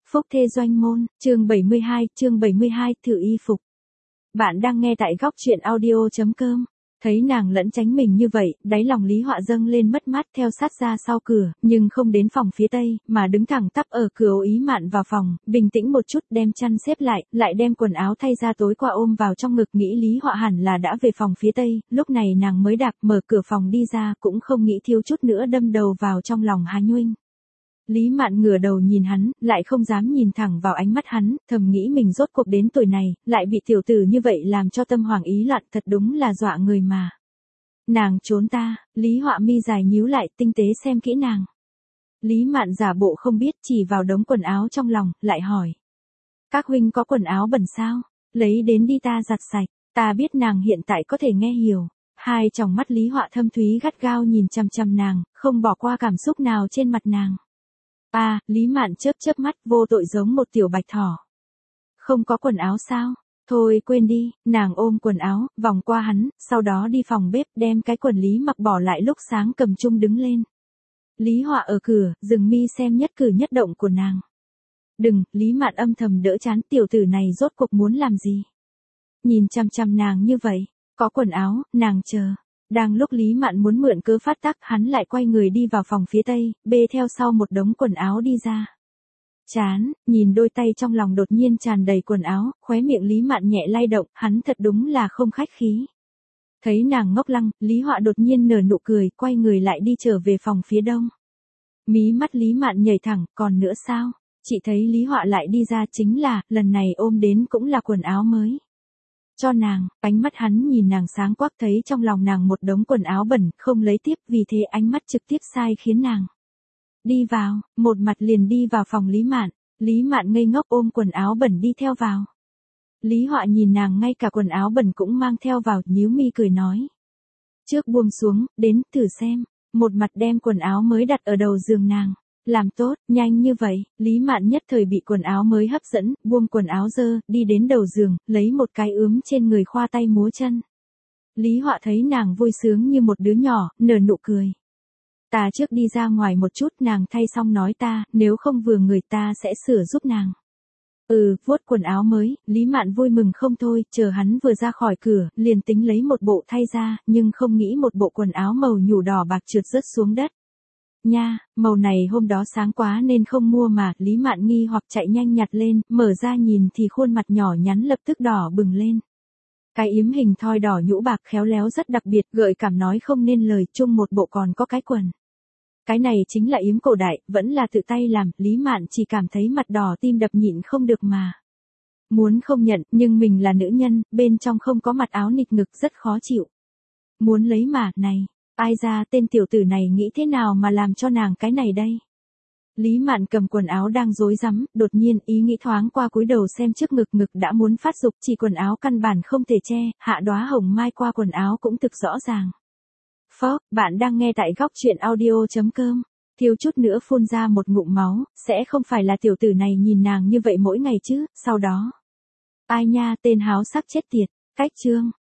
Phúc Thê Doanh Môn, chương 72, thử y phục. Bạn đang nghe tại góc truyện audio.com. Thấy nàng lẫn tránh mình như vậy, đáy lòng Lý Họa dâng lên mất mát theo sát ra sau cửa, nhưng không đến phòng phía tây, mà đứng thẳng tắp ở cửa ố ý mạn vào phòng, bình tĩnh một chút đem chăn xếp lại đem quần áo thay ra tối qua ôm vào trong ngực nghĩ Lý Họa hẳn là đã về phòng phía tây, lúc này nàng mới đạp mở cửa phòng đi ra cũng không nghĩ thiếu chút nữa đâm đầu vào trong lòng Hà Nhuinh. Lý Mạn ngửa đầu nhìn hắn, lại không dám nhìn thẳng vào ánh mắt hắn, thầm nghĩ mình rốt cuộc đến tuổi này, lại bị tiểu tử như vậy làm cho tâm hoàng ý loạn, thật đúng là dọa người mà. Nàng trốn ta, Lý Họa mi dài nhíu lại, tinh tế xem kỹ nàng. Lý Mạn giả bộ không biết, chỉ vào đống quần áo trong lòng, lại hỏi. Các huynh có quần áo bẩn sao? Lấy đến đi ta giặt sạch, ta biết nàng hiện tại có thể nghe hiểu. Hai tròng mắt Lý Họa thâm thúy gắt gao nhìn chằm chằm nàng, không bỏ qua cảm xúc nào trên mặt nàng. Lý Mạn chớp mắt vô tội giống một tiểu bạch thỏ. Không có quần áo sao? Thôi quên đi, nàng ôm quần áo, vòng qua hắn, sau đó đi phòng bếp đem cái quần Lý mặc bỏ lại lúc sáng cầm chung đứng lên. Lý Họa ở cửa, dừng mi xem nhất cử nhất động của nàng. Đừng, Lý Mạn âm thầm đỡ chán tiểu tử này rốt cuộc muốn làm gì? Nhìn chằm chằm nàng như vậy, có quần áo, nàng chờ. Đang lúc Lý Mạn muốn mượn cớ phát tác, hắn lại quay người đi vào phòng phía tây, bê theo sau một đống quần áo đi ra. Chán, nhìn đôi tay trong lòng đột nhiên tràn đầy quần áo, khóe miệng Lý Mạn nhẹ lay động, hắn thật đúng là không khách khí. Thấy nàng ngốc lăng, Lý Họa đột nhiên nở nụ cười, quay người lại đi trở về phòng phía đông. Mí mắt Lý Mạn nhảy thẳng, còn nữa sao? Chị thấy Lý Họa lại đi ra chính là, lần này ôm đến cũng là quần áo mới. Cho nàng, ánh mắt hắn nhìn nàng sáng quắc thấy trong lòng nàng một đống quần áo bẩn, không lấy tiếp vì thế ánh mắt trực tiếp sai khiến nàng. Đi vào, một mặt liền đi vào phòng Lý Mạn ngây ngốc ôm quần áo bẩn đi theo vào. Lý Họa nhìn nàng ngay cả quần áo bẩn cũng mang theo vào, nhíu mi cười nói. Trước buông xuống, đến, thử xem, một mặt đem quần áo mới đặt ở đầu giường nàng. Làm tốt, nhanh như vậy, Lý Mạn nhất thời bị quần áo mới hấp dẫn, buông quần áo dơ, đi đến đầu giường, lấy một cái ướm trên người khoa tay múa chân. Lý Họa thấy nàng vui sướng như một đứa nhỏ, nở nụ cười. Ta trước đi ra ngoài một chút, nàng thay xong nói ta, nếu không vừa người ta sẽ sửa giúp nàng. Vuốt quần áo mới, Lý Mạn vui mừng không thôi, chờ hắn vừa ra khỏi cửa, liền tính lấy một bộ thay ra, nhưng không nghĩ một bộ quần áo màu nhũ đỏ bạc trượt rớt xuống đất. Nha, màu này hôm đó sáng quá nên không mua mà, Lý Mạn nghi hoặc chạy nhanh nhặt lên, mở ra nhìn thì khuôn mặt nhỏ nhắn lập tức đỏ bừng lên. Cái yếm hình thoi đỏ nhũ bạc khéo léo rất đặc biệt, gợi cảm nói không nên lời, chung một bộ còn có cái quần. Cái này chính là yếm cổ đại, vẫn là tự tay làm, Lý Mạn chỉ cảm thấy mặt đỏ tim đập nhịn không được mà. Muốn không nhận, nhưng mình là nữ nhân, bên trong không có mặt áo nịt ngực rất khó chịu. Muốn lấy mà, này. Ai ra tên tiểu tử này nghĩ thế nào mà làm cho nàng cái này đây? Lý Mạn cầm quần áo đang rối rắm, đột nhiên ý nghĩ thoáng qua cúi đầu xem trước ngực đã muốn phát dục, chỉ quần áo căn bản không thể che, hạ đóa hồng mai qua quần áo cũng thực rõ ràng. Bạn đang nghe tại góc truyện audio.com. Thiếu chút nữa phun ra một ngụm máu, sẽ không phải là tiểu tử này nhìn nàng như vậy mỗi ngày chứ, sau đó. Ai nha, tên háo sắc chết tiệt, cách chương.